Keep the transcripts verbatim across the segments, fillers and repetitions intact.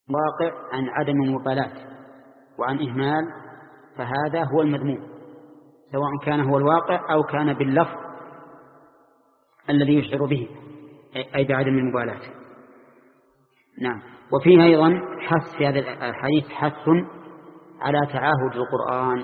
واقع عن عدم المبالاة وعن إهمال، فهذا هو المذموم، سواء كان هو الواقع أو كان باللفظ الذي يشعر به، أي بعدم المبالاة. نعم. وفيه أيضا حث في هذا الحديث حث على تعاهد القرآن،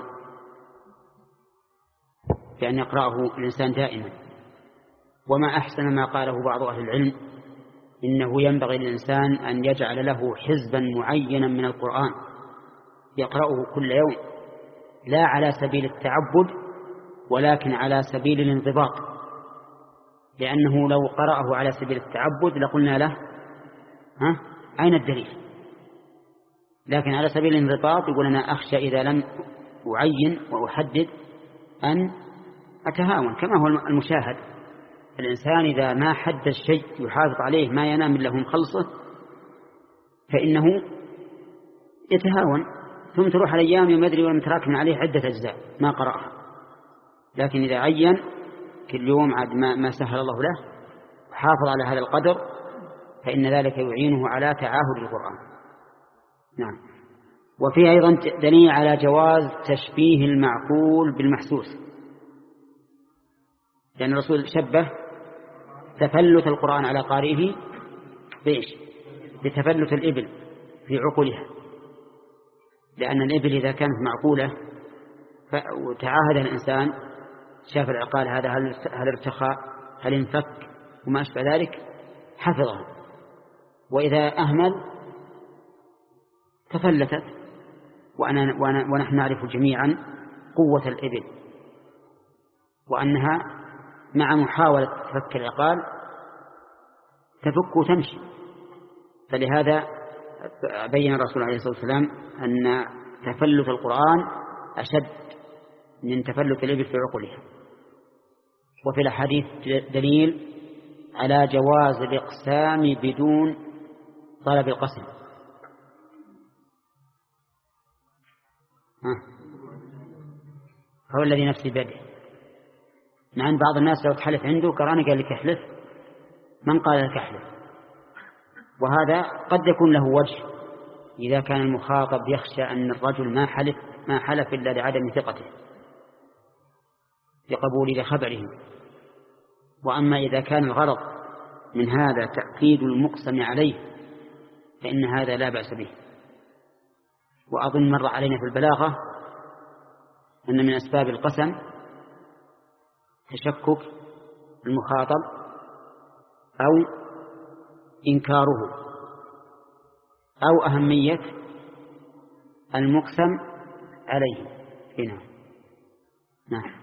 بأن يقرأه الإنسان دائما. وما أحسن ما قاله بعض أهل العلم، إنه ينبغي للإنسان أن يجعل له حزبا معينا من القرآن يقرأه كل يوم، لا على سبيل التعبد ولكن على سبيل الانضباط، لأنه لو قرأه على سبيل التعبد لقلنا له ها أين الدليل؟ لكن على سبيل الانضباط يقول أنا أخشى إذا لم أعين وأحدد أن أتهاون، كما هو المشاهد. الإنسان إذا ما حدد شيء يحافظ عليه ما ينام إلا هو مخلصه فإنه يتهاون، ثم تروح الأيام يوم يدري ولم تراكم عليه عدة أجزاء ما قرأها. لكن إذا عين كل يوم عاد ما, ما سهل الله له وحافظ على هذا القدر فإن ذلك يعينه على تعاهد القرآن. نعم. وفيه أيضا دليل على جواز تشبيه المعقول بالمحسوس، لأن يعني الرسول شبه تفلت القرآن على قارئه بإيش؟ بتفلت الإبل في عقولها، لأن الإبل إذا كانت معقولة وتعاهد الإنسان شاف العقال هذا هل ارتخى هل انفك وما أشبه ذلك حفظها، وإذا أهمل تفلتت. وأنا ونحن نعرف جميعا قوة الإبل وأنها مع محاولة فك العقال تفك وتمشي، فلهذا بين الرسول عليه الصلاة والسلام أن تفلت القرآن أشد من تفلت الإبل في عقولها. وفي الحديث دليل على جواز الإقسام بدون طلب القسم. هو الذي نفسي بيده، مع أن بعض الناس لو تحلف عنده كراني قال لك احلف، من قال لك احلف؟ وهذا قد يكون له وجه إذا كان المخاطب يخشى أن الرجل ما حلف ما حلف إلا لعدم ثقته لقبول خبره. وأما إذا كان الغرض من هذا تأكيد المقسم عليه فإن هذا لا بأس به. وأظن مر علينا في البلاغة أن من أسباب القسم تشكك المخاطب أو إنكاره أو أهمية المقسم عليه هنا. نعم.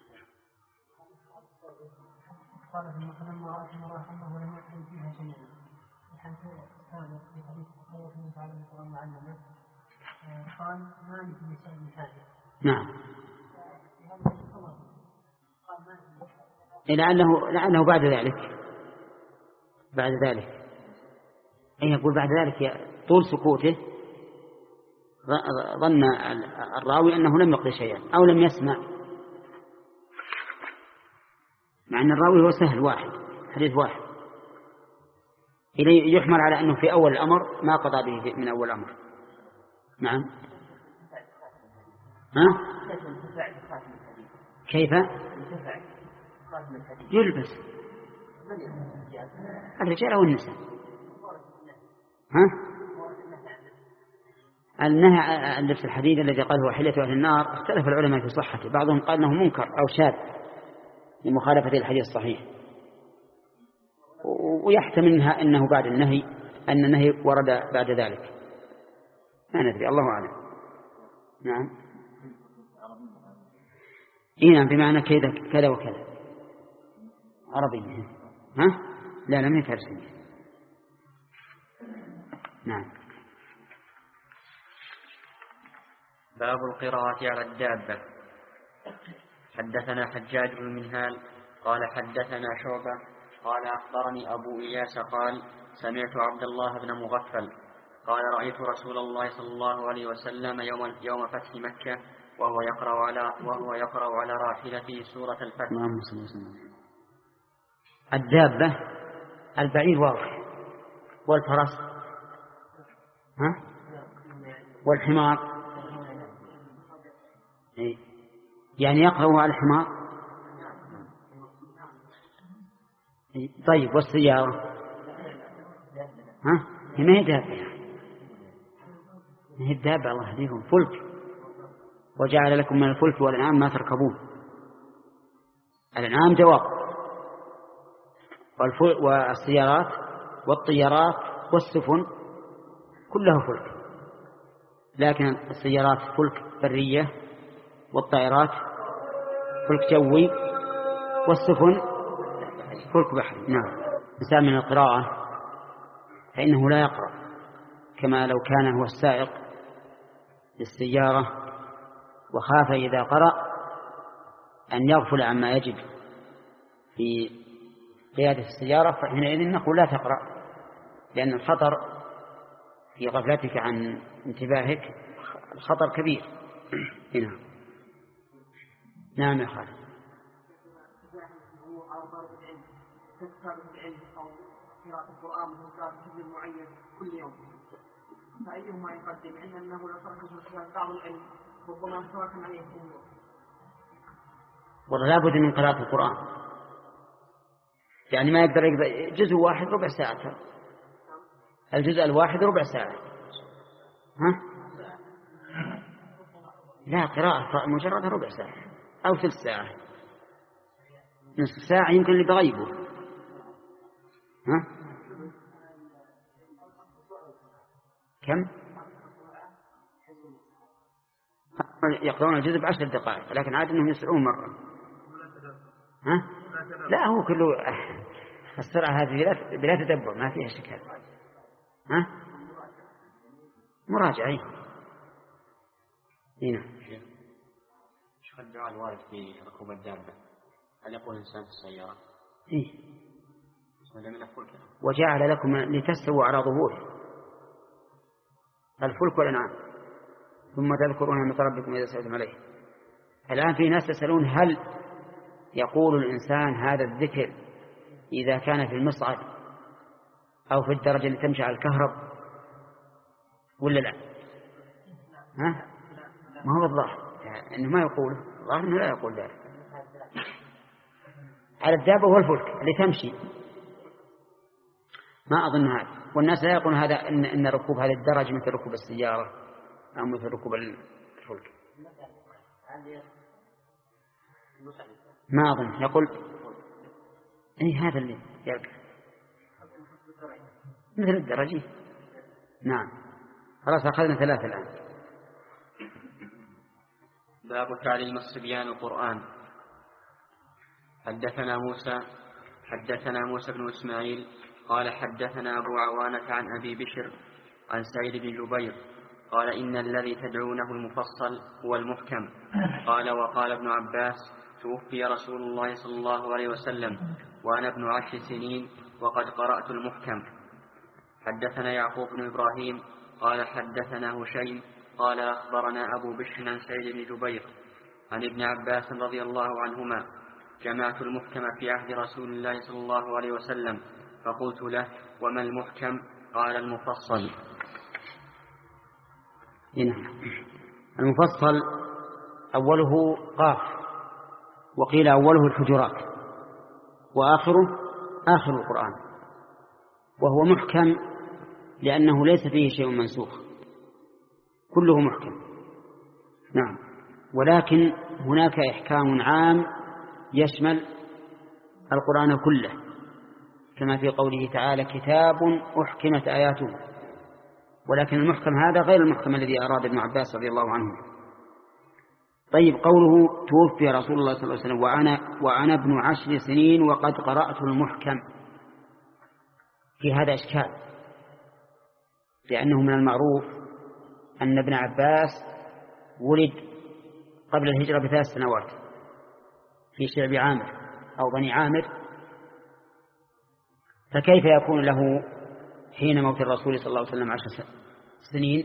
قال في المقدمة رحمه الله ولم يكن فيها شيئا، حيث هذا في حديث الله تعالى القرآن معلمه قال ما يمكن يسأل الحاجة. نعم. لعله لعله بعد ذلك بعد ذلك أي يقول بعد ذلك طول سكوته ظن الراوي أنه لم يقضي شيئا أو لم يسمع، مع أن الراوي هو سهل واحد حديث واحد، إليه يحمل على أنه في أول الأمر ما قضى به من أول الأمر. نعم. ها؟ كيف؟ يلبس الرجال أو النساء؟ ها؟ النهي عن لبس الحديد الذي قال هو حلية أهل النار اختلف العلماء في صحته، بعضهم قال أنه منكر أو شاذ لمخالفة الحديث الصحيح، ويحتمل أنه بعد النهي أن النهي ورد بعد ذلك، ما ندري الله أعلم. نعم. إيه بمعنى كذا كذا وكذا عربي. ها؟ لا لم يفرسني. نعم. باب القراءة على الدابة. حدثنا حجاج بن منهال قال حدثنا شعبة قال أخبرني أبو إياس قال سمعت عبد الله بن مغفل قال رأيت رسول الله صلى الله عليه وسلم يوم يوم فتح مكة وهو يقرأ على وهو يقرأ على راحلته سورة الفتح. الدابة البعير واضح والفرس ها؟ والحمار يعني يقرأ على الحمار. طيب والسيارة ها؟ هي ما هي دابة، ما هي الدابة الله يهديكم فلك، وجعل لكم من الفلك والأنعام ما تركبون. الأنعام جواب، والسيارات والطيارات والسفن كلها فلك، لكن السيارات فلك برية، والطائرات فلك جوي، والسفن فلك بحري. نعم. مثال من القراءة فإنه لا يقرأ كما لو كان هو السائق للسيارة وخاف إذا قرأ أن يغفل عما يجب في قيادة السيارة، فحينئذ نقول لا تقرأ، لأن الخطر في غفلتك عن انتباهك الخطر كبير. هنا. نعم يا خالد. قراءة القرآن وقراءة حزب معين كل يوم، فأيهما يقدم؟ عند أنه لا ترك بعض العلم ربما تراكم عليه الأمور. والله لابد من قراءة القرآن، يعني ما يقدر يقدر جزء واحد ربع ساعة، الجزء الواحد ربع ساعة. ها؟ لا، قراءة مجرد ربع ساعة أو ثلث ساعة، نصف ساعة يمكن اللي بغيبه. ها؟ كم؟ يقرؤون الجزء بعشر دقائق، لكن عادة أنهم يسرعون مرة. ها؟ لا، هو كله السرعة هذه بلا تدبر ما فيها شكل. ها؟ مراجعين. هنا. شو الدعاء الوارد في ركوب الدابة؟ هل يقول الإنسان في السيارة؟ إيه. وجعل لكم لتستووا على ظهوره الفلك والأنعام ثم تذكرون نعمة ربكم إذا سألتم عليه. الآن في ناس يسألون هل يقول الإنسان هذا الذكر إذا كان في المصعد أو في الدرجة اللي تمشي على الكهرب ولا لا؟ ها؟ ما هو الظاهر إنه ما يقول، الظاهر إنه لا يقول ذلك. على الدابة والفلك اللي تمشي ما أظن هذا، والناس لا يقولون هذا إن, إن ركوب هذه الدرجة مثل ركوب السيارة أو مثل ركوب الفلك. ما أظن يقول أي هذا اللي يركب مثل الدرجة. نعم. خلاص أخذنا ثلاثة الآن. باب تعليم الصبيان القرآن. حدثنا موسى حدثنا موسى بن إسماعيل قال حدثنا أبو عوانة عن أبي بشر عن سعيد بن جبير قال إن الذي تدعونه المفصل هو المحكم. قال وقال ابن عباس توفي رسول الله صلى الله عليه وسلم وأنا ابن عشر سنين وقد قرأت المحكم. حدثنا يعقوب بن إبراهيم قال حدثنا هشيم قال أخبرنا أبو بشر عن سعيد بن جبير عن ابن عباس رضي الله عنهما جمعت المحكم في عهد رسول الله صلى الله عليه وسلم فقلت له وما المحكم؟ قال المفصل. المفصل أوله قاف، وقيل أوله الحجرات، وآخره آخر القرآن، وهو محكم لأنه ليس فيه شيء منسوخ، كله محكم. نعم. ولكن هناك إحكام عام يشمل القرآن كله، كما في قوله تعالى كتاب أحكمت آياته، ولكن المحكم هذا غير المحكم الذي أراد ابن عباس رضي الله عنه. طيب، قوله توفي رسول الله صلى الله عليه وسلم وأنا, وأنا ابن عشر سنين وقد قرأت المحكم، في هذا إشكال، لأنه من المعروف أن ابن عباس ولد قبل الهجرة بثلاث سنوات في شعب عامر أو بني عامر، فكيف يكون له حين موت الرسول صلى الله عليه وسلم عشر سنين؟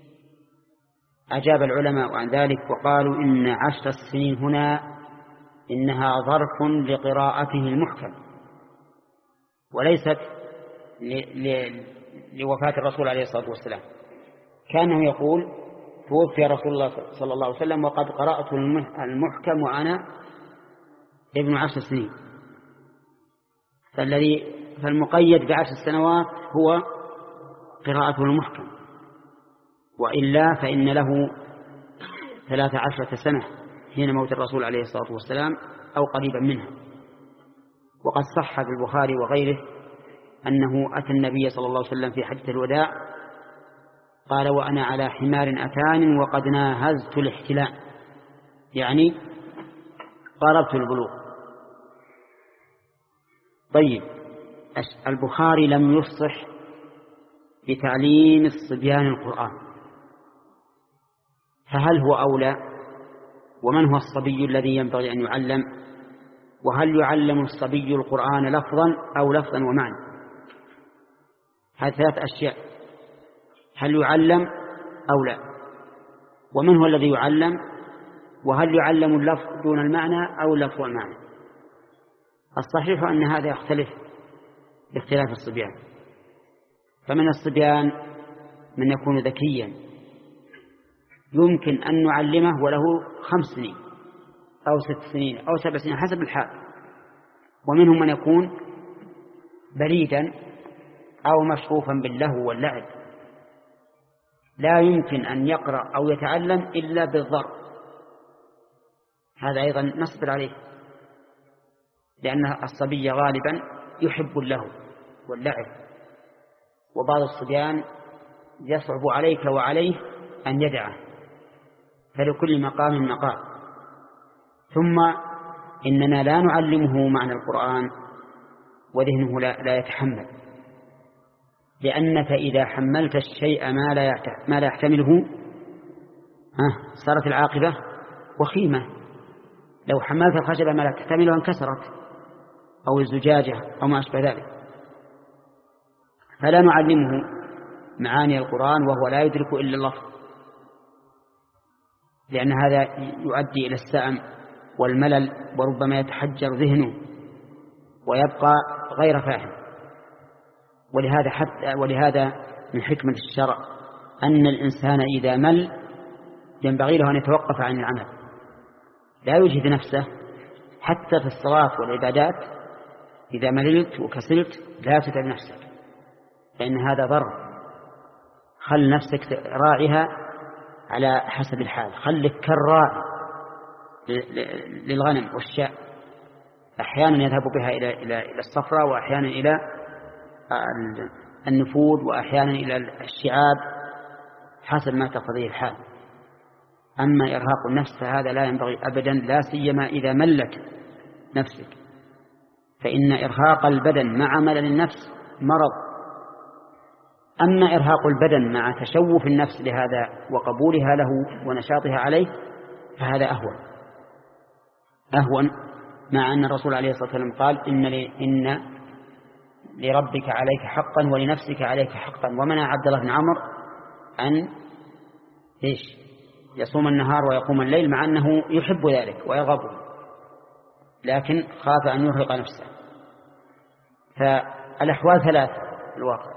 أجاب العلماء عن ذلك وقالوا إن عشر سنين هنا إنها ظرف لقراءته المحكم، وليست لوفاة الرسول عليه الصلاة والسلام، كانه يقول توفي رسول الله صلى الله عليه وسلم وقد قرأت المحكم وأنا ابن عشر سنين. فالذي فالمقيد بعشر سنوات هو قراءته المحكم، وإلا فإن له ثلاث عشرة سنة حين موت الرسول عليه الصلاة والسلام أو قريبا منها. وقد صح في البخاري وغيره أنه أتى النبي صلى الله عليه وسلم في حجة الوداع قال وأنا على حمار أتان وقد ناهزت الاحتلام، يعني قاربت البلوغ. طيب، البخاري لم يفصح بتعليم الصبيان القرآن، فهل هو أولى؟ ومن هو الصبي الذي ينبغي أن يعلم؟ وهل يعلم الصبي القرآن لفظا أو لفظا ومعنى؟ هذه ثلاث أشياء، هل يعلم أو لا؟ ومن هو الذي يعلم؟ وهل يعلم اللفظ دون المعنى أو اللفظ والمعنى؟ الصحيح أن هذا يختلف باختلاف الصبيان. فمن الصبيان من يكون ذكيا يمكن أن نعلمه وله خمس سنين أو ست سنين أو سبع سنين حسب الحال، ومنهم من يكون بريدا أو مشغوفا باللهو واللعب لا يمكن أن يقرأ أو يتعلم إلا بالضرب. هذا أيضا نصبر عليه، لأن الصبي غالبا يحب اللهو واللعب، وبعض الصبيان يصعب عليك وعليه أن يدعه، فلكل مقام مقام. ثم إننا لا نعلمه معنى القرآن وذهنه لا, لا يتحمل، لأنك إذا حملت الشيء ما لا ما لا يحتمله صارت العاقبة وخيمة. لو حملت الخشبة ما لا تحتمله انكسرت، أو الزجاجة أو ما أشبه ذلك. فلا نعلمه معاني القرآن وهو لا يدرك إلا اللفظ، لأن هذا يؤدي إلى السأم والملل، وربما يتحجر ذهنه ويبقى غير فاهم. ولهذا حتى ولهذا من حكمة الشرع أن الإنسان إذا مل ينبغي له أن يتوقف عن العمل، لا يجهد نفسه حتى في الصلاة والعبادات. إذا مللت وكسلت لا تتعب نفسك، لأن هذا ضر. خل نفسك راعها على حسب الحال، خلك كالراعي للغنم والشاء، أحيانا يذهب بها إلى إلى الصفراء، وأحيانا إلى النفود، وأحيانا إلى الشعاب، حسب ما تقتضيه الحال. أما إرهاق النفس فهذا لا ينبغي أبدا، لا سيما إذا ملت نفسك، فإن إرهاق البدن مع ملل النفس مرض. أما إرهاق البدن مع تشوف النفس لهذا وقبولها له ونشاطها عليه فهذا أهون أهون مع أن الرسول عليه الصلاة والسلام قال إن, إن لربك عليك حقا ولنفسك عليك حقا. ومنع عبد الله بن عمرو أن إيش يصوم النهار ويقوم الليل، مع أنه يحب ذلك ويرغبه، لكن خاف أن يرهق نفسه. فالأحوال ثلاث في الواقع،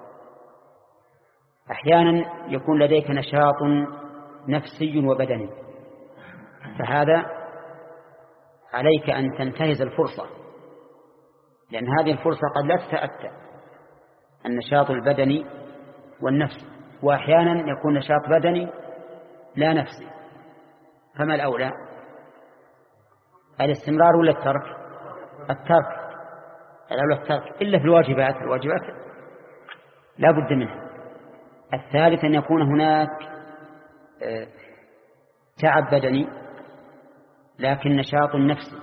أحيانا يكون لديك نشاط نفسي وبدني، فهذا عليك أن تنتهز الفرصة، لأن هذه الفرصة قد لا تتأتى، النشاط البدني والنفسي. وأحيانا يكون نشاط بدني لا نفسي، فما الأولى؟ الاستمرار ولا الترك؟ الترك الأولى الترك، إلا في الواجبات، الواجبات لا بد منها. الثالث أن يكون هناك تعب بدني لكن نشاط نفسي،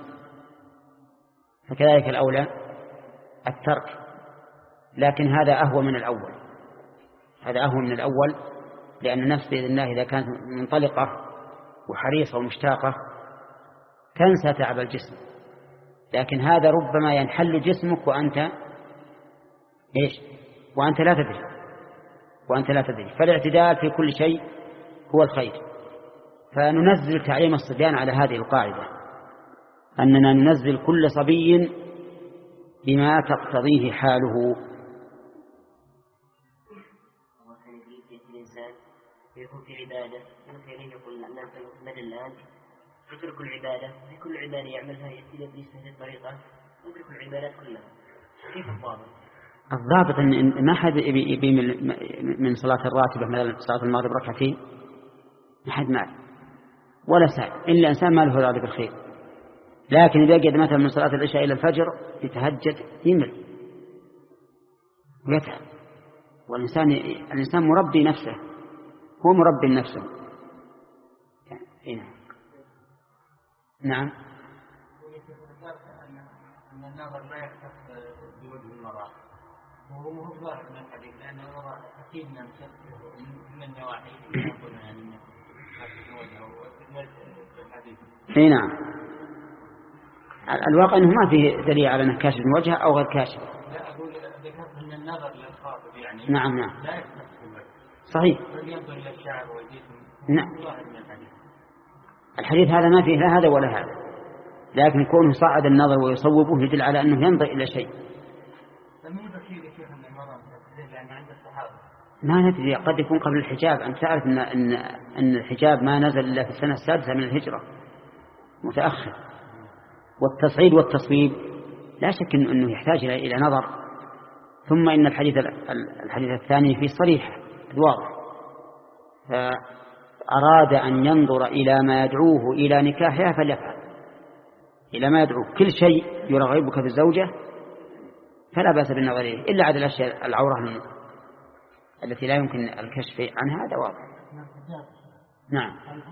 فكذلك الأولى الترك. لكن هذا أهون من الأول، هذا أهون من الأول، لأن النفس بإذن الله إذا كانت منطلقة وحريصة ومشتاقة تنسى تعب الجسم، لكن هذا ربما ينحل جسمك وأنت إيش وأنت لا تدري وأنت لا تدري فالاعتدال في كل شيء هو الخير. فننزل تعليم الصبيان على هذه القاعدة، أننا ننزل كل صبي بما تقتضيه حاله. يكون في عبادة مثلا يقول الناس مثل الآن يترك العبادة في كل عبادة يعملها إلى بهذه الطريقة يترك العبادات كلها كيف الضابط؟ الضابط إن ما حد يبي من صلاة الراتبة مثلا صلاة المغرب ركعتين ما حد مال ولا ساعة إلا إنسان ما له ذلك بالخير. لكن إذا قد مثلا من صلاة العشاء إلى الفجر يتهجد يمل ويتعب. والإنسان الإنسان مربي نفسه هو مربي نفسه. يعني نعم. أن النظر لا يختص بوجه المرأة وهو مو ظاهر من الحديث لأنه هو أكيد من النواحي يقول يعني اي نعم. الواقع انه ما فيه دليل على انه كاشف من وجهه او غير كاشف. لا اقول ذكرت ان النظر للخاطب يعني نعم نعم لا يختص بالوجه صحيح. ينظر الى الشعر ويجسم نعم. ظاهر من الحديث. الحديث هذا ما فيه لا هذا ولا هذا، لكن كونه صعد النظر ويصوبه يدل على انه ينظر الى شيء. فمن بشير شيخ ان المرأة لأن عند الصحابة ما ندري قد يكون قبل الحجاب. أنت تعرف أن, إن, إن الحجاب ما نزل إلا في السنة السادسة من الهجرة متأخر. والتصعيد والتصويب لا شك أنه يحتاج إلى نظر. ثم إن الحديث الحديث الثاني فيه صريح واضح، فأراد أن ينظر إلى ما يدعوه إلى نكاحها فليفعل إلى ما يدعوه. كل شيء يرغبك في الزوجة فلا بأس بالنظر إليه إلا عدد الأشياء العورة منه التي لا يمكن الكشف عنها. هذا واضح. نعم.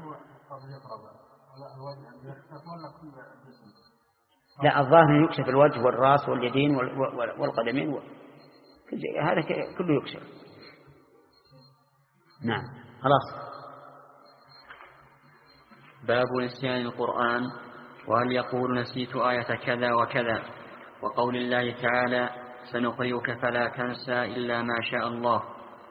لا الظاهر يكشف الوجه والرأس واليدين والقدمين هذا كله يكشف. نعم خلاص. باب نسيان القرآن وهل يقول نسيت آية كذا وكذا وقول الله تعالى سنقرئك فلا تنسى إلا ما شاء الله.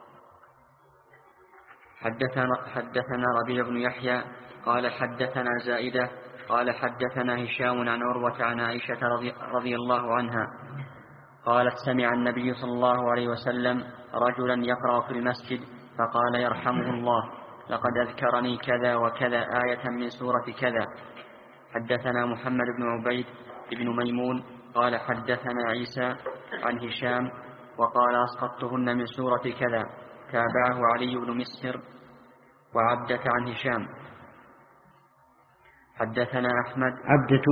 حدثنا, حدثنا ربيع بن يحيى قال حدثنا زائدة قال حدثنا هشام عن عروة عن عائشة رضي, رضي الله عنها قالت سمع النبي صلى الله عليه وسلم رجلا يقرأ في المسجد فقال يرحمه الله لقد أذكرني كذا وكذا آية من سورة كذا. حدثنا محمد بن عبيد بن ميمون قال حدثنا عيسى عن هشام وقال أسقطتهن من سورة كذا. تابعه علي بن مسهر وعبدة عن هشام. حدثنا أحمد عبدة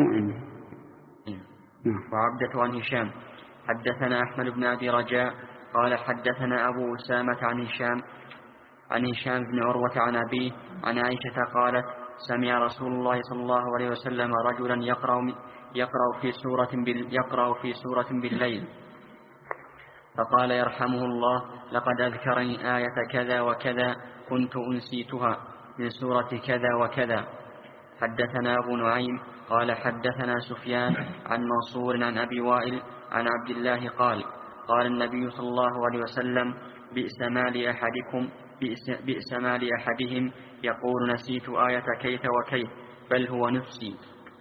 وعبدة عن هشام. حدثنا أحمد بن أبي رجاء قال حدثنا أبو أسامة عن هشام عن هشام بن عروة عن أبيه عن عائشة قالت سمع رسول الله صلى الله عليه وسلم رجلا يقرأ يقرأ في سورة يقرأ في سورة بالليل فقال يرحمه الله لقد أذكرني آية كذا وكذا كنت أنسيتها من سورة كذا وكذا. حدثنا أبو نعيم قال حدثنا سفيان عن منصور عن أبي وائل عن عبد الله قال قال النبي صلى الله عليه وسلم بئس ما لأحدكم بئس, بئس ما لأحدهم يقول نسيت آية كيت وكيت بل هو نفسي.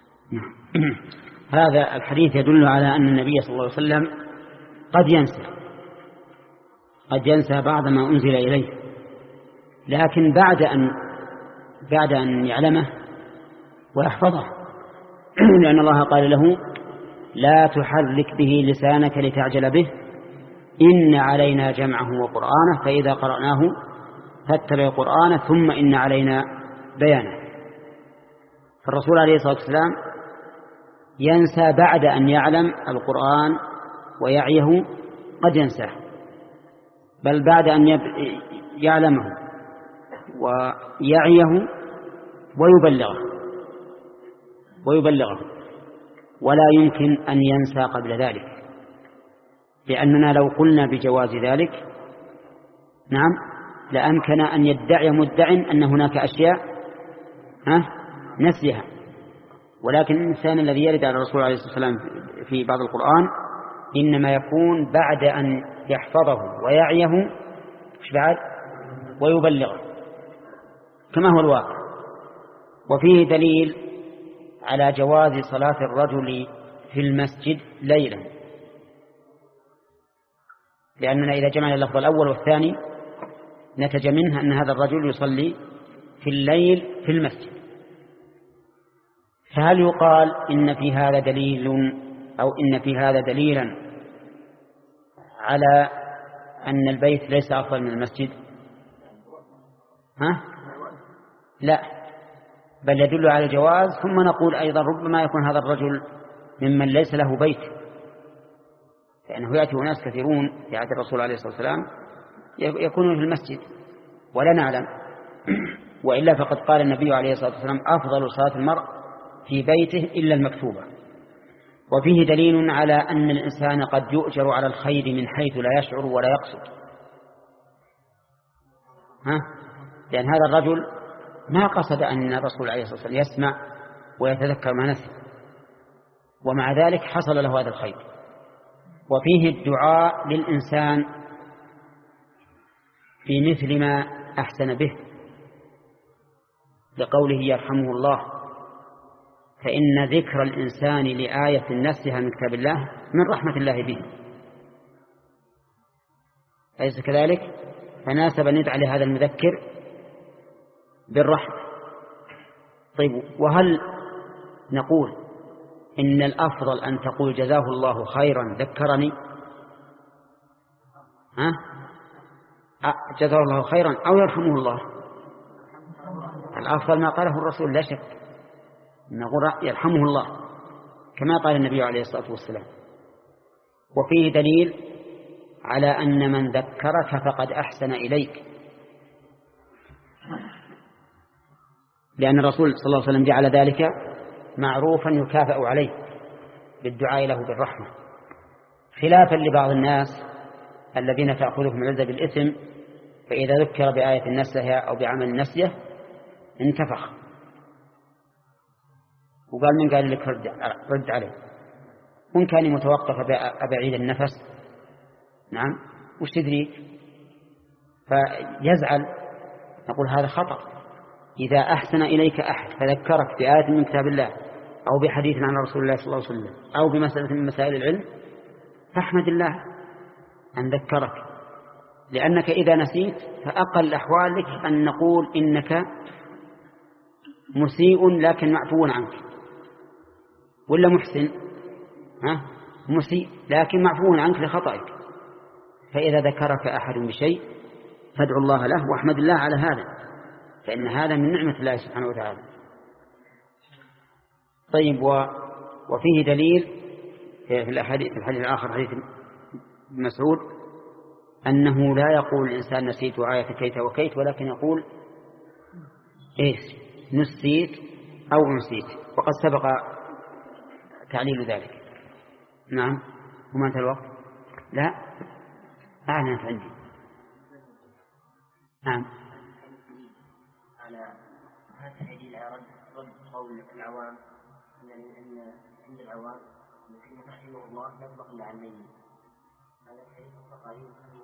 هذا الحديث يدل على أن النبي صلى الله عليه وسلم قد ينسى قد ينسى بعض ما أنزل إليه، لكن بعد أن بعد أن يعلمه ويحفظه، لأن الله قال له لا تحرك به لسانك لتعجل به إن علينا جمعه وقرآنه فإذا قرأناه فاتبع قرآنه ثم إن علينا بيانه. فالرسول عليه الصلاة والسلام ينسى بعد أن يعلم القرآن ويعيه قد ينساه، بل بعد أن يعلمه ويعيه ويبلغه ويبلغه ولا يمكن أن ينسى قبل ذلك، لأننا لو قلنا بجواز ذلك نعم لأمكن أن يدعي مدع أن هناك أشياء ها نسيها، ولكن الإنسان الذي يرد على الرسول عليه الصلاة والسلام في بعض القرآن إنما يكون بعد أن يحفظه ويعيه مش بعد ويبلغه كما هو الواقع. وفيه دليل على جواز صلاة الرجل في المسجد ليلا، لأننا إذا جمعنا اللفظ الأول والثاني نتج منها أن هذا الرجل يصلي في الليل في المسجد. فهل يقال إن في هذا دليل أو إن في هذا دليلا على أن البيت ليس أفضل من المسجد؟ ها؟ لا، بل يدل على الجواز. ثم نقول أيضا ربما يكون هذا الرجل ممن ليس له بيت، لأنه يأتي ناس كثيرون في عهد الرسول عليه الصلاة والسلام يكونون في المسجد ولا نعلم. وإلا فقد قال النبي عليه الصلاة والسلام أفضل صلاة المرء في بيته إلا المكتوبة. وفيه دليل على أن الإنسان قد يؤجر على الخير من حيث لا يشعر ولا يقصد. ها؟ لأن هذا الرجل ما قصد أن الرسول عليه الصلاة والسلام يسمع ويتذكر ما نسي، ومع ذلك حصل له هذا الخير. وفيه الدعاء للإنسان في مثل ما أحسن به، لقوله يرحمه الله، فإن ذكر الإنسان لآية نفسها من كتاب الله من رحمة الله به، أليس كذلك؟ فناسب أن ندعى لهذا المذكر بالرحمة. طيب، وهل نقول إن الأفضل أن تقول جزاه الله خيرا ذكرني، ها؟ جزاه الله خيرا أو يرحمه الله؟ الأفضل ما قاله الرسول لا شك، نقول يرحمه الله كما قال النبي عليه الصلاة والسلام. وفيه دليل على أن من ذكرك فقد أحسن إليك، لأن الرسول صلى الله عليه وسلم جعل ذلك معروفا يكافأ عليه بالدعاء له بالرحمة، خلافا لبعض الناس الذين تأخذهم العزة بالإثم، فإذا ذكر بآية نسيها أو بعمل نسيه انتفخ وقال من قال لك رد, رد عليه، وإن كان متوقف أبعيد النفس نعم وش تدريك، فيزعل. نقول هذا خطأ. إذا أحسن إليك أحد فذكرك بآية من كتاب الله أو بحديث عن رسول الله صلى الله عليه وسلم أو بمسألة من مسائل العلم فاحمد الله أن ذكرك، لأنك إذا نسيت فأقل أحوالك أن نقول إنك مسيء لكن معفو عنك، ولا محسن ها مسيء لكن معفو عنك لخطئك. فإذا ذكرك أحد بشيء فادعو الله له واحمد الله على هذا، فإن هذا من نعمة الله سبحانه وتعالى. طيب، وفيه دليل في الحديث الآخر حديث مسعود أنه لا يقول الإنسان نسيت آية كيت وكيت، ولكن يقول إيش نسيت أو نسيت، وقد سبق تعليل ذلك. نعم، وما أنت الوقت؟ لا أعلنت عندي. نعم، على هذا الدليل على رد قول العوام أن عند العوام يمكن رحمه الله يطلق إلا على الميت. هذا الحديث الصحابي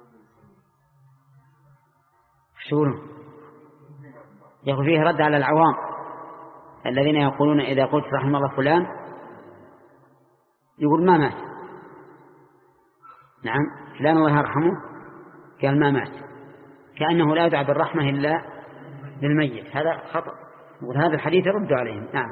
شو يقول فيه رد على العوام الذين يقولون إذا قلت رحمه الله فلان يقول ما مات. نعم، فلان الله يرحمه قال ما مات، كأنه لا يدعى بالرحمة إلا للميت. هذا خطأ، وهذا الحديث يرد عليهم. نعم.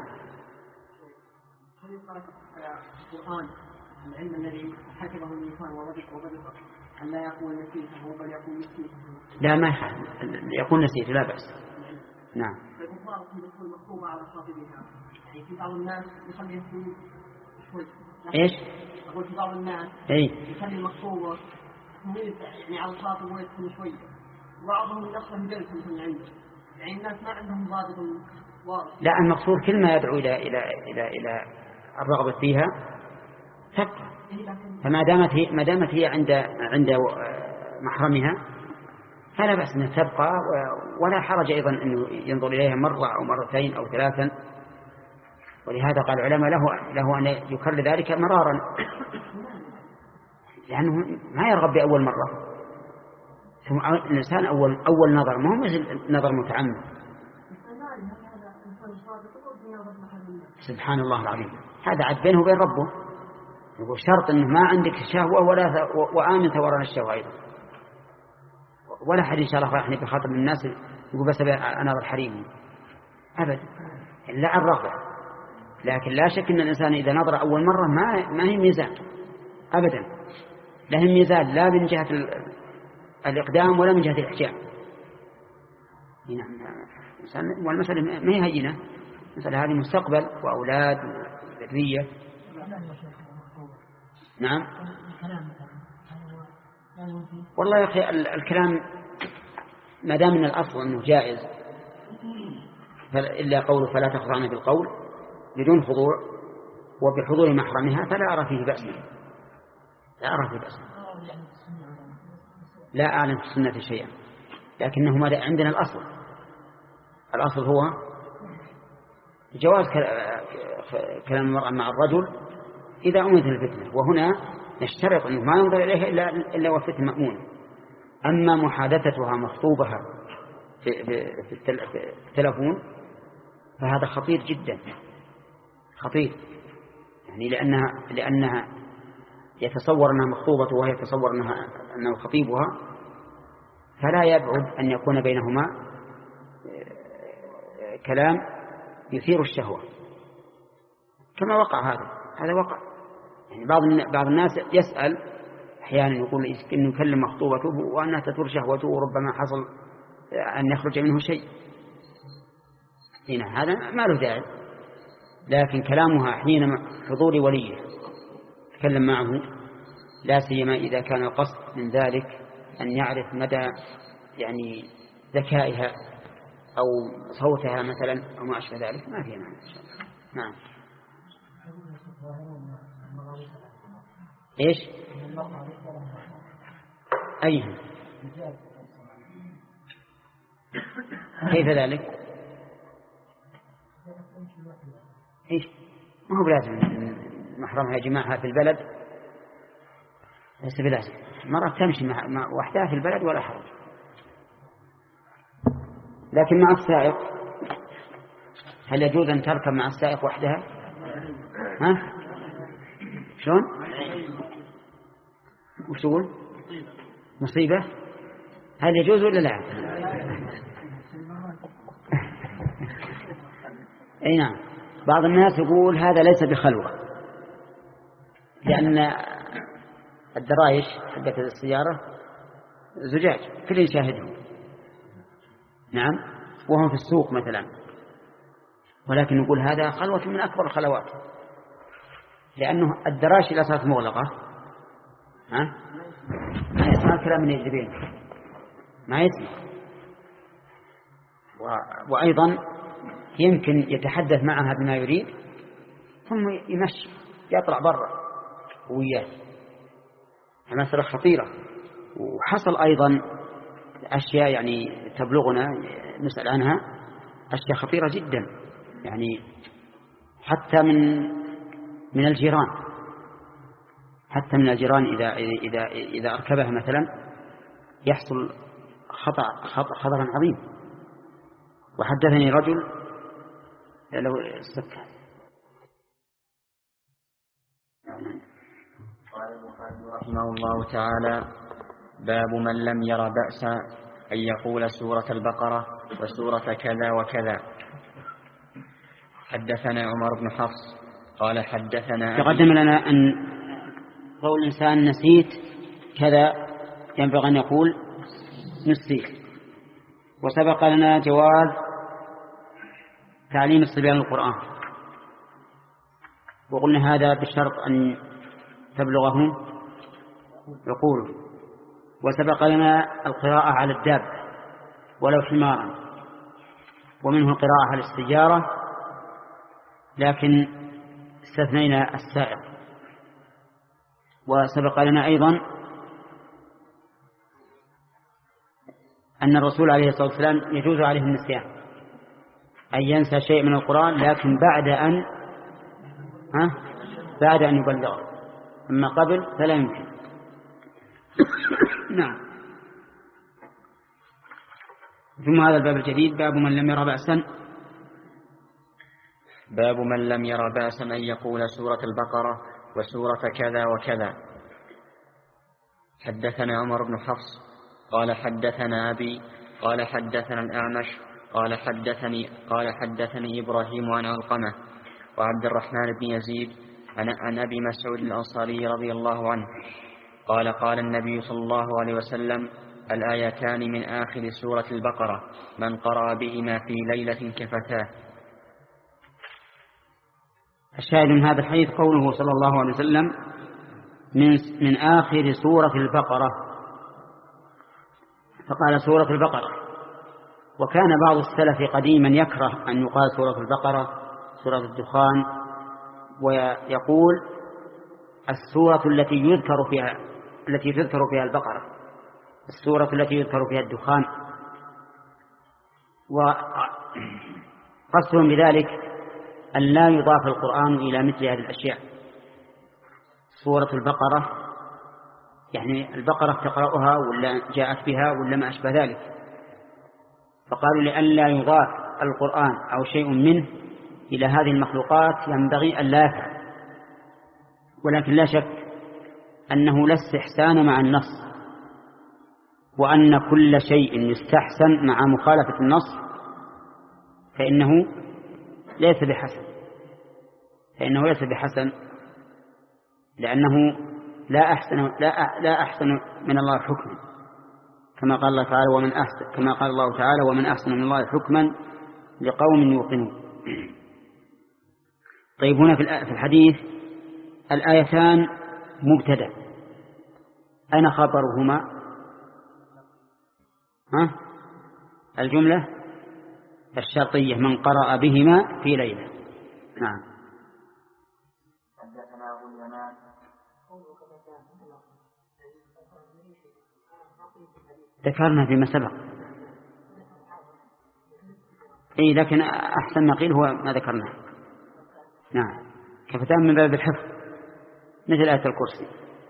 القرآن العلم الذي حفظه الإنسان وبدأ وبدأ أن لا يقول نسيته بل يقول نسيته. لا ما يقول نسيته لا بأس. نعم. فالكفار تكون مكتوبة على صاحبها، يعني في بعض الناس يخلي يكون شوي. إيش؟ أقول في بعض الناس إيه يخلي المكتوبة يعني على صاحب ويكون شوية، وبعضهم يصل جلسة مثل عنده، يعني الناس ما عندهم ضابط واضح. لا، المقصود كل ما يدعو إلى إلى إلى إلى الرغبة فيها تبقى، فما دامت هي ما دامت هي عند عند محرمها فلا بأس أن تبقى، ولا حرج أيضا أنه ينظر إليها مرة أو مرتين أو ثلاثا. ولهذا قال العلماء له له أن يكرر ذلك مرارا، لأنه ما يرغب بأول مرة. ثم الإنسان أول أول نظر ما هو مثل نظر متعمد. سبحان الله العظيم، هذا عد بينه وبين ربه. يقول شرط أنه ما عندك شهوة ولا وآمن ورا الشهوة أيضا، ولا حد إن شاء الله راح بخاطر من الناس يقول بس أنا الحريم أبدا، لا عن رغبة. لكن لا شك أن الإنسان إذا نظر أول مرة ما ما هي ميزان أبدا، لا هي ميزان لا من جهة الإقدام ولا من جهة الإحجام. والمسألة ما هي هينة، المسألة هذه مستقبل وأولاد وذرية. نعم والله يا أخي الكلام ما دام من الأصل أنه جائز إلا قوله فلا تخضعن بالقول بدون خضوع وبحضور محرمها فلا أرى فيه بأس، لا أرى فيه بأس، لا أعلم في السنة شيئا، لكنه ما عندنا الأصل الأصل هو جواز كلام المرأة مع الرجل إذا أمنت الفتنة، وهنا نشترط أنه ما ينظر إليها إلا, إلا والفتنة مأمونة. أما محادثتها مخطوبها في, في, في التلفون فهذا خطير جدا، خطير يعني لأنها, لأنها يتصور أنها مخطوبة وهي يتصور أنها أنه خطيبها، فلا يبعد أن يكون بينهما كلام يثير الشهوة كما وقع هذا هذا وقع يعني بعض بعض الناس يسأل أحيانا يقول إنه يكلم مخطوبته وأنها تثور شهوته وربما حصل أن يخرج منه شيء، هنا هذا ما له داعي. لكن كلامها حين حضور وليه تكلم معه، لا سيما إذا كان القصد من ذلك أن يعرف مدى يعني ذكائها أو صوتها مثلا أو ما أشبه ذلك، ما فيها معنى إن شاء الله. نعم. إيش؟ أيها كيف ذلك؟ إيش؟ ما هو بلازم محرمها يجمعها في البلد، ليس بلازم. مرة تمشي مع وحدها في البلد ولا حرج، لكن مع السائق هل يجوز أن تركب مع السائق وحدها؟ ها؟ شلون؟ وش تقول؟ مصيبة؟ هل يجوز ولا لا؟ أي نعم. بعض الناس يقول هذا ليس بخلوة، لأن الدرايش حقت السيارة زجاج كل يشاهدهم، نعم، وهم في السوق مثلا، ولكن نقول هذا خلوة من أكبر الخلوات، لأنه الدرايش إذا صارت مغلقة ها ما يسمع الكلام من الجبين، ما يسمع. وأيضا يمكن يتحدث معها بما يريد ثم يمشي يطلع برا وياه، مسألة خطيرة. وحصل أيضا أشياء يعني تبلغنا نسأل عنها، أشياء خطيرة جدا يعني حتى من من الجيران، حتى من الجيران إذا إذا إذا أركبها مثلا يحصل خطأ خطرا عظيم. وحدثني رجل لو السكة قال البخاري رحمه الله تعالى: باب من لم ير بأسا أن يقول سورة البقرة وسورة كذا وكذا. حدثنا عمر بن حفص قال حدثنا تقدم لنا أن قول الإنسان نسيت كذا ينبغي أن يقول نسيت، وسبق لنا جواز تعليم الصبيان القرآن، وقلنا هذا بشرط أن تبلغهم عقولهم. وسبق لنا القراءة على الدابة ولو حمارا، ومنه القراءة على السيارة، لكن استثنينا السائق. وسبق لنا أيضا أن الرسول عليه الصلاة والسلام يجوز عليه النسيان أن ينسى شيء من القرآن، لكن بعد أن ها بعد أن يبلغه، أما قبل فلا يمكن. نعم. ثم هذا الباب الجديد باب من لم ير بأسا. باب من لم ير بأسا أن يقول سورة البقرة وسورة كذا وكذا. حدثنا عمر بن حفص قال حدثنا أبي قال حدثنا الأعمش قال حدثني قال حدثني إبراهيم عن علقمة وعبد الرحمن بن يزيد عن, عن أبي مسعود الأنصاري رضي الله عنه قال قال النبي صلى الله عليه وسلم الآيتان من آخر سورة البقرة من قرأ بهما في ليلة كفتاه. الشاهد من هذا الحديث قوله صلى الله عليه وسلم من, من آخر سورة البقرة، فقال سورة البقرة. وكان بعض السلف قديما يكره أن يقال سورة البقرة سورة الدخان، ويقول السورة التي يذكر فيها التي تذكر فيها البقرة، السورة التي يذكر فيها الدخان. وقصدهم بذلك أن لا يضاف القرآن إلى مثل هذه الأشياء. سورة البقرة يعني البقرة تقرأها ولا جاءت بها ولا ما أشبه ذلك، فقالوا لأن لا يضاف القرآن أو شيء منه إلى هذه المخلوقات ينبغي أن لا يفعل. ولكن لا شك أنه لا استحسان مع النص، وأن كل شيء يستحسن مع مخالفة النص فإنه ليس بحسن فإنه ليس بحسن لأنه لا أحسن لا لا أحسن من الله حكما، كما قال الله تعالى ومن أحسن كما قال الله تعالى ومن أحسن من الله حكما لقوم يوقنون. طيب، هنا في الحديث الآيتان مبتدأ، أين خبرهما؟ ها؟ الجملة الشرطية من قرأ بهما في ليلة. نعم. حدثنا أبو اليمان ذكرنا فيما سبق، أي لكن أحسن ما قيل هو ما ذكرناه. نعم، كفتان من باب الحفظ مثل آية الكرسي.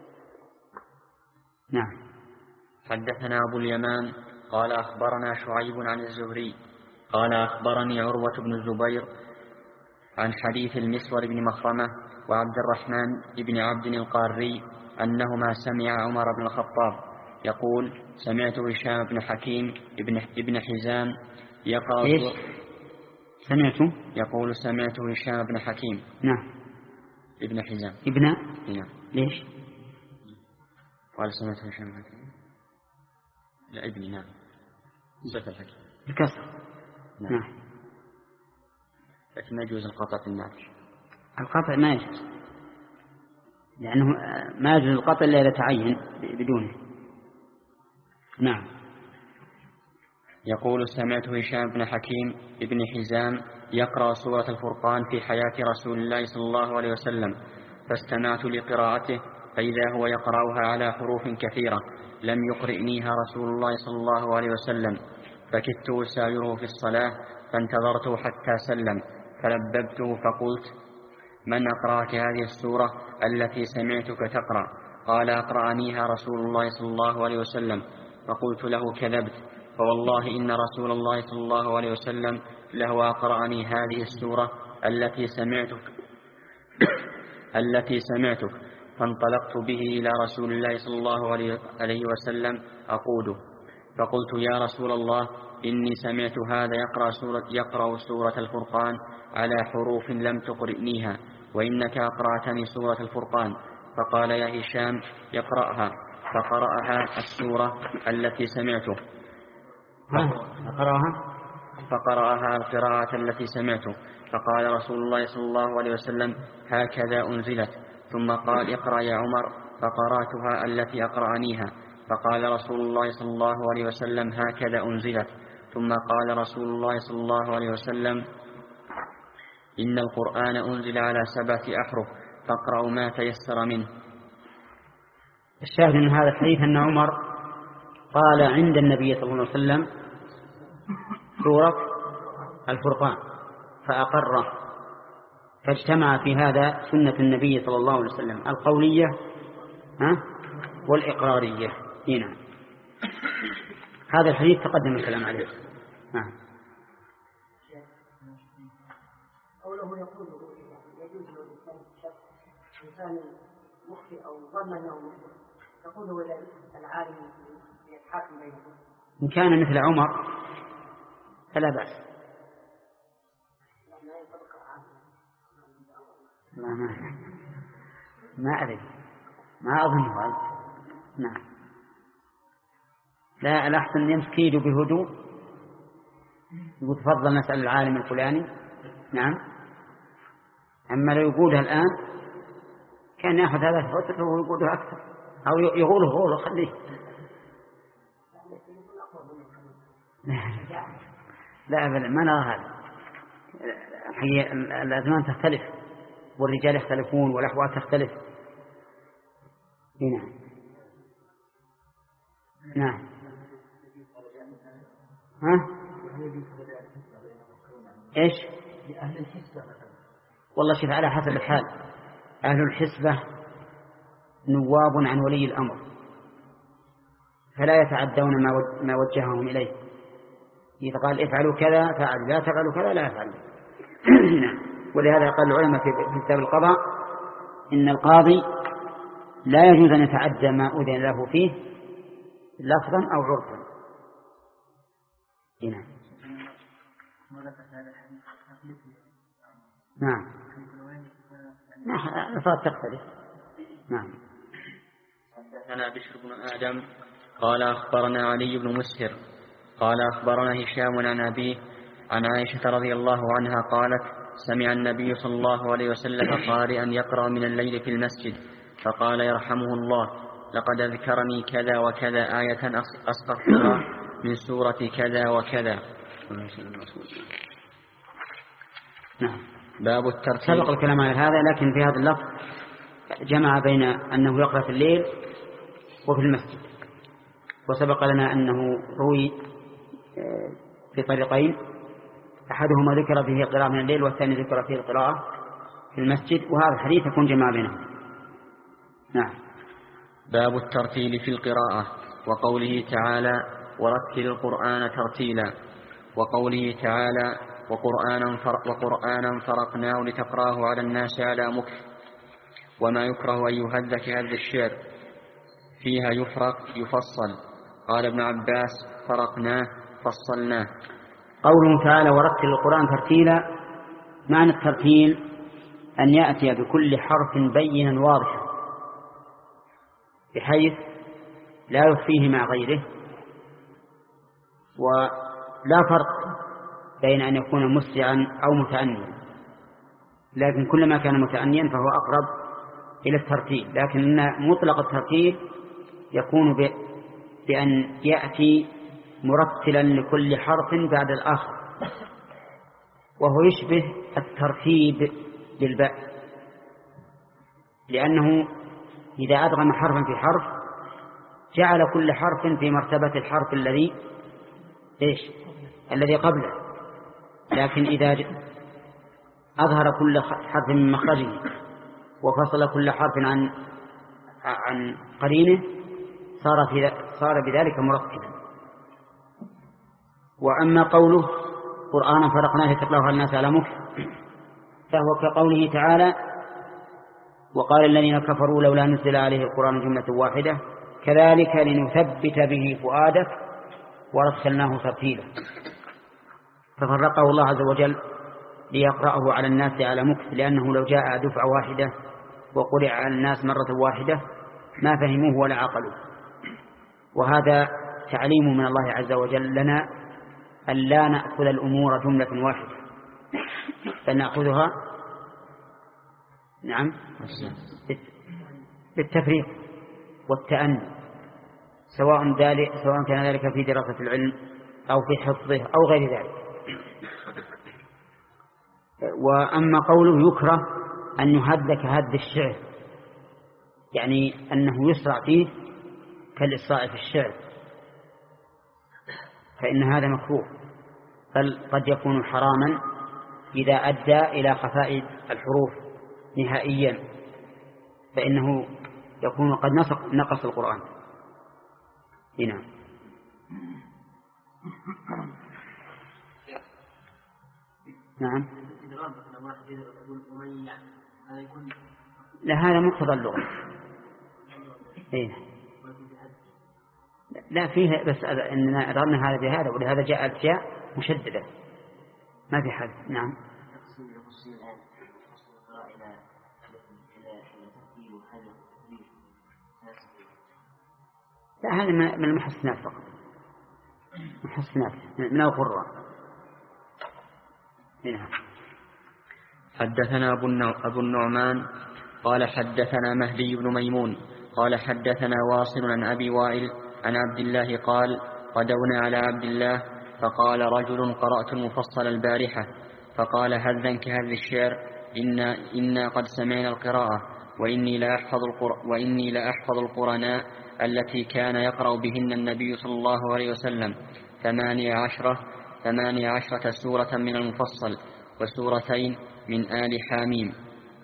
نعم. حدثنا أبو اليمان قال أخبرنا شعيب عن الزهري قال أخبرني عروة بن الزبير عن حديث المسور بن مخرمة وعبد الرحمن بن عبد القاري أنهما سمع عمر بن الخطاب يقول سمعت هشام بن حكيم ابن, ابن حزام يقرأ سمعت يقول سمعت هشام بن حكيم نعم ابن حزام ابن نعم. ليش قال سمعت هشام بن حكيم لا ابني نعم صفة الحكيم بكسر نعم. نعم. لكن ما يجوز القطع في النعت. القطع ما يجوز لأنه ما يجوز القطع إلا إذا تعين بدونه. نعم. يقول سمعت هشام بن حكيم ابن حزام يقرأ سورة الفرقان في حياة رسول الله صلى الله عليه وسلم، فاستمعت لقراءته فإذا هو يقرأها على حروف كثيرة لم يقرئنيها رسول الله صلى الله عليه وسلم، فكدت أساوره في الصلاة فانتظرته حتى سلم فلببته فقلت من أقرأك هذه السورة التي سمعتك تقرأ؟ قال أقرأنيها رسول الله صلى الله عليه وسلم. فقلت له كذبت، فوالله إن رسول الله صلى الله عليه وسلم له أقرأني هذه السورة التي سمعتك التي سمعتك فانطلقت به إلى رسول الله صلى الله عليه وسلم أقوده، فقلت يا رسول الله إني سمعت هذا يقرأ سورة, يقرأ سورة الفرقان على حروف لم تقرئنيها وإنك أقرأتني سورة الفرقان. فقال يا هشام يقرأها، فقرأها السورة التي سمعته فقرأها فقرأها القراءة التي سمعته. فقال رسول الله صلى الله عليه وسلم هكذا أنزلت. ثم قال اقرأ يا عمر، فقرأتها التي أقرأنيها. فقال رسول الله صلى الله عليه وسلم هكذا أنزلت. ثم قال رسول الله صلى الله عليه وسلم إن القرآن أنزل على سبعة أحرف فاقرأوا ما تيسر منه. الشاهد من هذا الحديث أن عمر قال عند النبي صلى الله عليه وسلم سورة الفرقان فأقره، فاجتمع في هذا سنة النبي صلى الله عليه وسلم القولية والإقرارية. هنا هذا الحديث تقدم الكلام عليه. نعم. قوله يقول يجوز للإنسان الشك إنسان مخطئ أو ظن أنه مخطئ، يقوله إلى العالم إن كان مثل عمر فلا بأس. لا ما ما أدري ما أظن هذا. نعم لا الأحسن يمسك يده بهدوء يقول تفضل نسأل العالم الفلاني. نعم أما لو يقولها الآن كان يأخذ هذا فترة ويقولها أكثر أو يقوله غوله خليه. لا أبدا ما نرى هذا. الأزمان تختلف والرجال يختلفون والأحوال تختلف. نعم نعم ها إيش والله شوف على حسب الحال. أهل الحسبة نواب عن ولي الأمر فلا يتعدون ما وجههم إليه. إذا قال افعلوا كذا فعل لا تفعلوا كذا لا يفعل. ولهذا قال العلماء في كتاب القضاء إن القاضي لا يجوز أن يتعدى ما أذن له فيه لفظا أو عرفا. نعم نعم نعم تختلف. نعم حدثنا بشر بن آدم قال أخبرنا علي بن مسهر قال أخبرنا هشام عن أبيه عن عائشة رضي الله عنها قالت سمع النبي صلى الله عليه وسلم قارئا يقرأ من الليل في المسجد فقال يرحمه الله لقد أذكرني كذا وكذا آية أسقطتها من سورة كذا وكذا. نعم باب الترتيب. سبق الكلام على هذا لكن في هذا اللفظ جمع بين أنه يقرأ في الليل وفي المسجد. وسبق لنا أنه روي في طريقين أحدهما ذكر فيه القراءة من الليل والثاني ذكر فيه القراءة في المسجد وهذا الحديث يكون جمع بينهم. نعم باب الترتيل في القراءة وقوله تعالى ورتل القرآن ترتيلا وقوله تعالى وقرآنا, فرق وقرآنا فرقناه لتقراه على الناس على مكث وما يكره أن يهذ كهذ الشعر فيها يفرق يفصل. قال ابن عباس فرقناه فصلناه. قوله تعالى ورتل القرآن ترتيلا معنى الترتيل أن يأتي بكل حرف بينا واضحا بحيث لا يخفيه مع غيره ولا فرق بين أن يكون مسرعا أو متأنيا لكن كلما كان متأنيا فهو أقرب إلى الترتيل. لكن مطلق الترتيل يكون بأن يأتي مرتلا لكل حرف بعد الآخر وهو يشبه الترتيب بالباء لأنه إذا أدغم حرفا في حرف جعل كل حرف في مرتبة الحرف الذي إيش الذي قبله. لكن إذا أظهر كل حرف من مخرجه وفصل كل حرف عن عن قرينه صار في صار بذلك مرتبا. وأما قوله قرآنا فرقناه لتقرأه على الناس على مكث فهو كقوله تعالى وقال الذين كفروا لولا نزل عليه القرآن جملة واحدة كذلك لنثبت به فؤادك ورتلناه ترتيلا. ففرقه الله عز وجل ليقرأه على الناس على مكث لأنه لو جاء دفعة واحدة وقرأ على الناس مرة واحدة ما فهموه ولا عقلوه. وهذا تعليم من الله عز وجل لنا أن لا نأخذ الأمور جملة واحدة بل نأخذها نعم بالتفريق والتأني سواء ذلك سواء كان ذلك في دراسة العلم أو في حفظه أو غير ذلك. وأما قوله يكره أن يهد كهد الشعر يعني أنه يسرع فيه كالإسراء في الشعر فإن هذا مكروه بل قد يكون حراما إذا أدى إلى خفاء الحروف نهائيا فإنه يكون قد نقص القرآن. هنا نعم لا هذا مقتضى اللغة. إيه؟ لا فيه، بس إننا أردنا هذا بهذا، ولهذا جاء أشياء مشددة ما في حد. نعم. لا هذا من المحسنات فقط، محسنات من القراء. نعم. حدثنا أبو النعمان قال حدثنا مهدي بن ميمون قال حدثنا واصل عن أبي وائل عن عبد الله قال غدونا على عبد الله فقال رجل قرأت المفصل البارحة فقال هذا كهذا الشعر إنا, إنا قد سمعنا القراءة وإني لا أحفظ, القر... وإني لا أحفظ القرآن التي كان يقرأ بهن النبي صلى الله عليه وسلم ثمانية عشرة, ثمانية عشرة سورة من المفصل وسورتين من آل حاميم.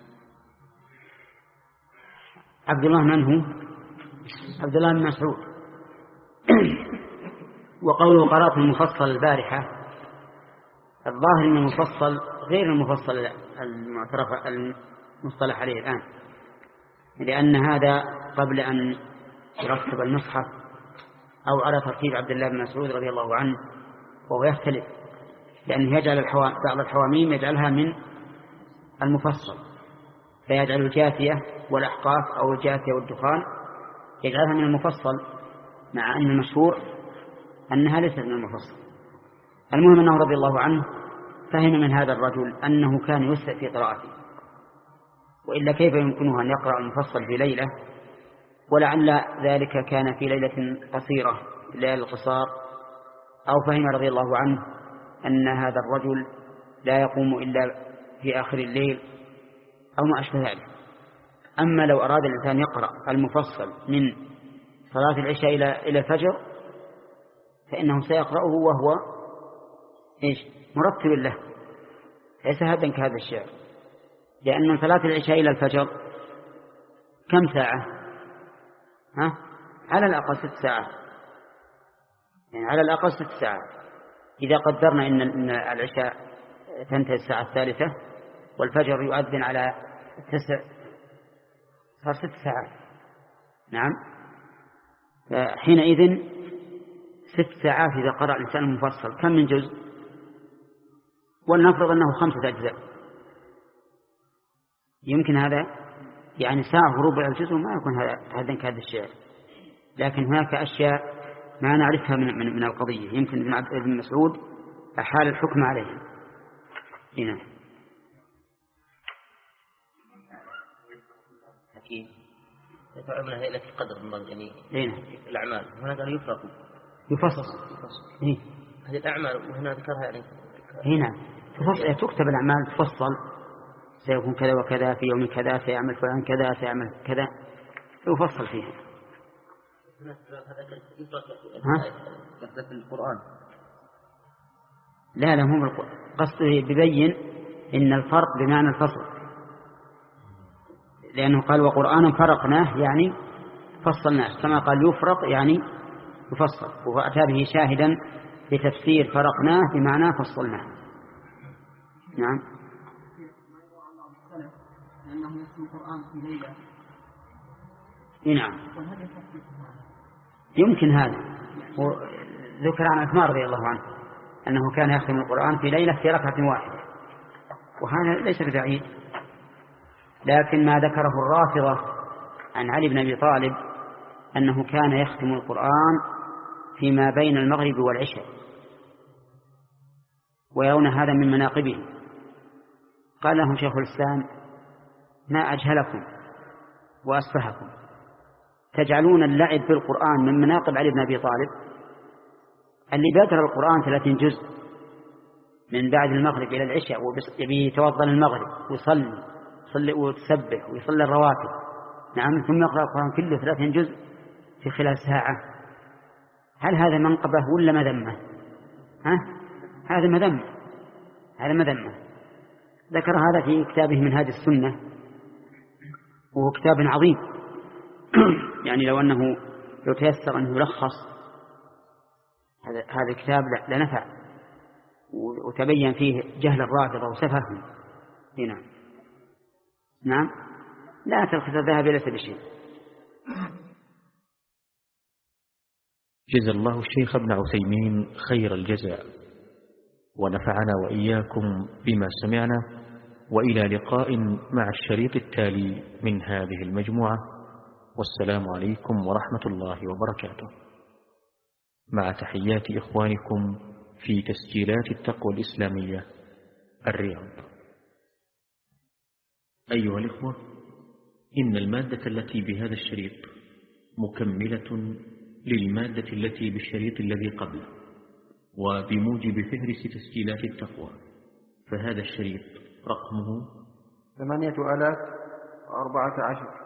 عبد الله من هو؟ عبد الله بن مسعود. وقوله قرأت المفصل البارحة، الظاهر أن المفصل غير المفصل المعترف المصطلح عليه الآن، لأن هذا قبل أن يرتب المصحف أو على ترتيب عبد الله بن مسعود رضي الله عنه، وهو يختلف، لأنه يجعل الحوا... بعض الحواميم يجعلها من المفصل، فيجعل الجاثية والأحقاف أو الجاثية والدخان يجعلها من المفصل، مع أن المشهور أنها ليست من المفصل. المهم أنه رضي الله عنه فهم من هذا الرجل أنه كان يسرع في قراءته، وإلا كيف يمكنه أن يقرأ المفصل في ليلة؟ ولعل ذلك كان في ليلة قصيرة، ليلة القصار، أو فهم رضي الله عنه أن هذا الرجل لا يقوم إلا في آخر الليل أو ما أشبه ذلك. أما لو أراد الإنسان يقرأ المفصل من صلاة العشاء إلى إلى الفجر فإنه سيقرأه وهو إيش؟ مرتب له، ليس هذا كهذا الشعر، لأن من صلاة العشاء إلى الفجر كم ساعة؟ ها؟ على الأقل ست ساعات، يعني على الأقل ست ساعات. إذا قدرنا إن العشاء تنتهي الساعة الثالثة والفجر يؤذن على تسع، صار ست ساعات. نعم. حينئذ ست ساعات إذا قرأ الإنسان المفصل كم من جزء؟ ولنفرض أنه خمسة أجزاء، يمكن هذا يعني ساعة وربع الجزء ما يكون هذا هذا كهذا الشعر، لكن هناك أشياء ما نعرفها من, من, من القضية، يمكن ابن مسعود أحال الحكم عليها. هنا أكيد يتعبنا هيئة القدر من يعني هنا الأعمال، هنا قال يفرق يفصل إيه؟ هذه الأعمال وهنا ذكرها يعني هنا تفصل، تكتب الأعمال تفصل، سيكون كذا وكذا في يوم كذا، سيعمل فلان كذا، سيعمل كذا، يفصل فيها. ها؟ في القرآن لا لا هم قصده ببين إن الفرق بمعنى الفصل، لأنه قال وقرآنا فرقناه يعني فصلناه، كما قال يفرق يعني يفصل، وأتى به شاهدا لتفسير فرقناه بمعنى فصلناه. نعم. لأنه يسمى القرآن في ليلة. نعم يمكن هذا، وذكر عن عثمان رضي الله عنه أنه كان يختم القرآن في ليلة في ركعة واحدة، وهذا ليس ببعيد. لكن ما ذكره الرافضة عن علي بن أبي طالب أنه كان يختم القرآن فيما بين المغرب والعشاء، ويرون هذا من مناقبه. قال لهم شيخ الإسلام ما أجهلكم وأسفهكم، تجعلون اللعب بالقرآن من مناقب علي بن أبي طالب اللي بيقرأ القرآن ثلاثين جزء من بعد المغرب إلى العشاء ويتوضأ المغرب ويصلي يصلي ويسبح ويصلي الرواتب، نعم، ثم يقرأ القرآن كله ثلاثين جزء في خلال ساعة. هل هذا منقبة ولا مذمة؟ ها؟ هذا مذمة، هذا مذمة. ذكر هذا في كتابه منهاج السنة، وهو كتاب عظيم يعني لو أنه لو تيسر أنه يلخص هذا هذا الكتاب لنفع، وتبين فيه جهل الرافضة وسفههم. هنا نعم. لا تلخص الذهب ليس بشيء. جزا الله الشيخ ابن عثيمين خير الجزاء، ونفعنا وإياكم بما سمعنا، وإلى لقاء مع الشريط التالي من هذه المجموعة، والسلام عليكم ورحمة الله وبركاته، مع تحيات إخوانكم في تسجيلات التقوى الإسلامية الرياض. أيها الإخوة، إن المادة التي بهذا الشريط مكملة للمادة التي بالشريط الذي قبله، وبموجب فهرس تسجيلات التقوى، فهذا الشريط رقمه ثمانية آلاف وأربعة عشر.